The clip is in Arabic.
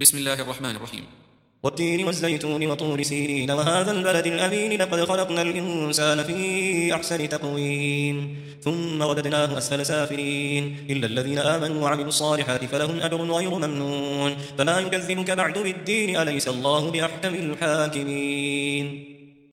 بسم الله الرحمن الرحيم. والتين والزيتون وطور سينين وهذا البلد الأمين لقد خلقنا الإنسان في أحسن تقويم ثم رددناه أسفل سافلين إلا الذين آمنوا وعملوا الصالحات فلهم أجر غير ممنون فما يكذبك بعد بالدين أليس الله بأحكم الحاكمين.